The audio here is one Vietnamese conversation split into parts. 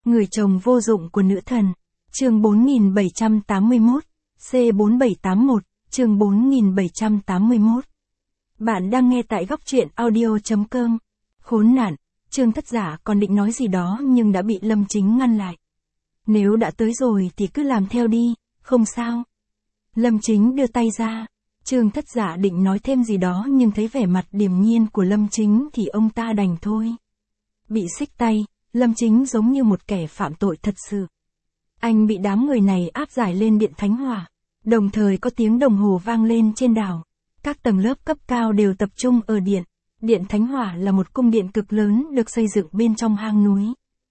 Người chồng vô dụng của nữ thần. Chương 4781, C4781, chương 4781. Bạn đang nghe tại góc truyện audio.com. Khốn nạn, Trương Thất Giả còn định nói gì đó nhưng đã bị Lâm Chính ngăn lại. Nếu đã tới rồi thì cứ làm theo đi, không sao. Lâm Chính đưa tay ra. Trương Thất Giả định nói thêm gì đó nhưng thấy vẻ mặt điềm nhiên của Lâm Chính thì ông ta đành thôi. Bị xích tay, Lâm Chính giống như một kẻ phạm tội thật sự. Anh bị đám người này áp giải lên Điện Thánh Hỏa. Đồng thời có tiếng đồng hồ vang lên trên đảo. Các tầng lớp cấp cao đều tập trung ở điện. Điện Thánh Hỏa là một cung điện cực lớn được xây dựng bên trong hang núi.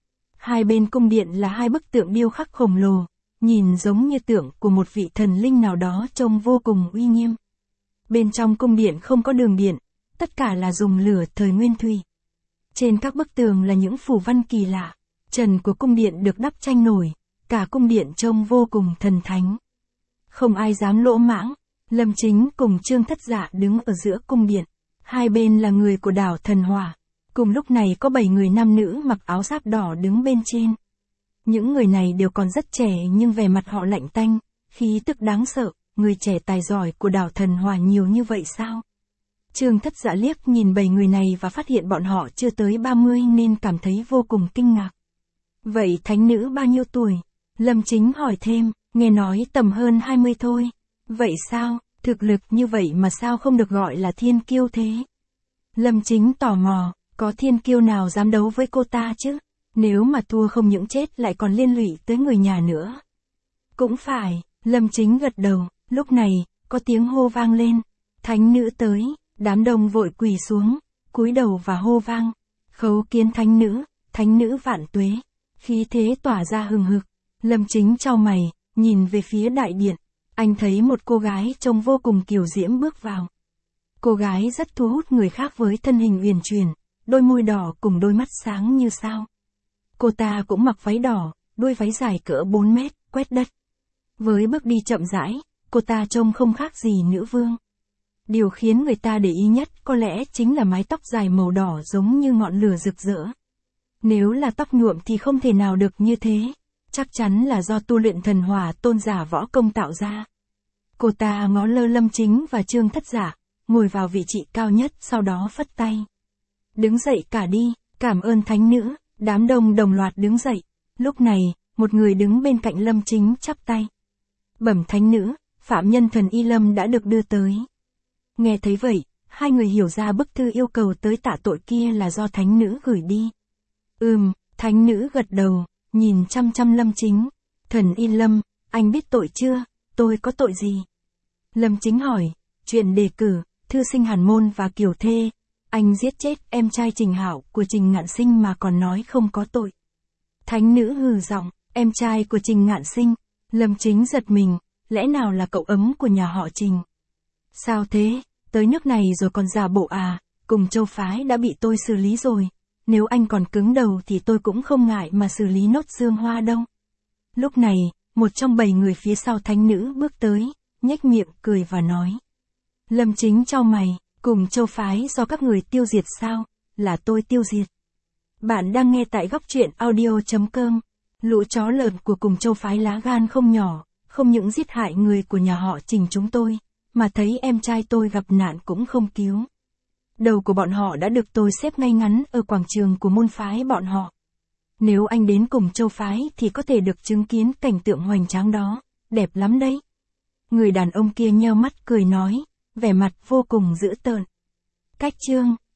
Hai bên cung điện là hai bức tượng điêu khắc khổng lồ, nhìn giống như tượng của một vị thần linh nào đó trông vô cùng uy nghiêm. Bên trong cung điện không có đường điện, tất cả là dùng lửa thời nguyên thủy. Trên các bức tường là những phù văn kỳ lạ, trần của cung điện được đắp tranh nổi, cả cung điện trông vô cùng thần thánh. Không ai dám lỗ mãng, Lâm Chính cùng Trương Thất Giả đứng ở giữa cung điện, hai bên là người của đảo Thần Hỏa. Cùng lúc này có 7 người nam nữ mặc áo giáp đỏ đứng bên trên. Những người này đều còn rất trẻ nhưng vẻ mặt họ lạnh tanh, khí tức đáng sợ, người trẻ tài giỏi của đảo Thần Hỏa nhiều như vậy sao? Trương Thất Giả liếc nhìn 7 người này và phát hiện bọn họ chưa tới 30 nên cảm thấy vô cùng kinh ngạc. Vậy thánh nữ bao nhiêu tuổi? Lâm Chính hỏi thêm, nghe nói tầm hơn 20 thôi. Vậy sao, thực lực như vậy mà sao không được gọi là thiên kiêu thế? Lâm Chính tò mò, có thiên kiêu nào dám đấu với cô ta chứ? Nếu mà thua không những chết lại còn liên lụy tới người nhà nữa. Cũng phải, Lâm Chính gật đầu, lúc này, có tiếng hô vang lên. Thánh nữ tới, đám đông vội quỳ xuống, cúi đầu và hô vang. Khấu kiến thánh nữ vạn tuế. Khí thế tỏa ra hừng hực. Lâm Chính chau mày, nhìn về phía đại điện. Anh thấy một cô gái trông vô cùng kiều diễm bước vào. Cô gái rất thu hút người khác với thân hình uyển chuyển, đôi môi đỏ cùng đôi mắt sáng như sao. Cô ta cũng mặc váy đỏ, đuôi váy dài cỡ 4 mét, quét đất. Với bước đi chậm rãi, cô ta trông không khác gì nữ vương. Điều khiến người ta để ý nhất có lẽ chính là mái tóc dài màu đỏ giống như ngọn lửa rực rỡ. Nếu là tóc nhuộm thì không thể nào được như thế. Chắc chắn là do tu luyện thần hỏa tôn giả võ công tạo ra. Cô ta ngó lơ Lâm Chính và Trương Thất Giả, ngồi vào vị trí cao nhất sau đó phất tay. Đứng dậy cả đi, cảm ơn thánh nữ, đám đông đồng loạt đứng dậy. Lúc này, một người đứng bên cạnh Lâm Chính chắp tay. Bẩm thánh nữ, phạm nhân thần Y Lâm đã được đưa tới. Nghe thấy vậy, hai người hiểu ra bức thư yêu cầu tới tạ tội kia là do thánh nữ gửi đi. Thánh nữ gật đầu, nhìn chăm chăm Lâm Chính. Thần Y Lâm, anh biết tội chưa? Tôi có tội gì? Lâm Chính hỏi, chuyện đề cử, thư sinh Hàn Môn và Kiều Thê. Anh giết chết em trai Trình Hạo của Trình Ngạn Sinh mà còn nói không có tội. Thánh nữ hừ giọng, em trai của Trình Ngạn Sinh. Lâm Chính giật mình, lẽ nào là cậu ấm của nhà họ Trình? Sao thế, tới nước này rồi còn giả bộ à, cùng châu phái đã bị tôi xử lý rồi. Nếu anh còn cứng đầu thì tôi cũng không ngại mà xử lý nốt Dương Hoa đâu. Lúc này, một trong 7 người phía sau thánh nữ bước tới, nhếch miệng cười và nói. Lâm Chính chau mày, cùng châu phái do các người tiêu diệt sao, là tôi tiêu diệt. Bạn đang nghe tại góc truyện audio.com. Lũ chó lợn của cùng châu phái lá gan không nhỏ, không những giết hại người của nhà họ Trình chúng tôi, mà thấy em trai tôi gặp nạn cũng không cứu. Đầu của bọn họ đã được tôi xếp ngay ngắn ở quảng trường của môn phái bọn họ. Nếu anh đến cùng châu phái thì có thể được chứng kiến cảnh tượng hoành tráng đó, đẹp lắm đấy. Người đàn ông kia nheo mắt cười nói, vẻ mặt vô cùng dữ tợn. Cách chương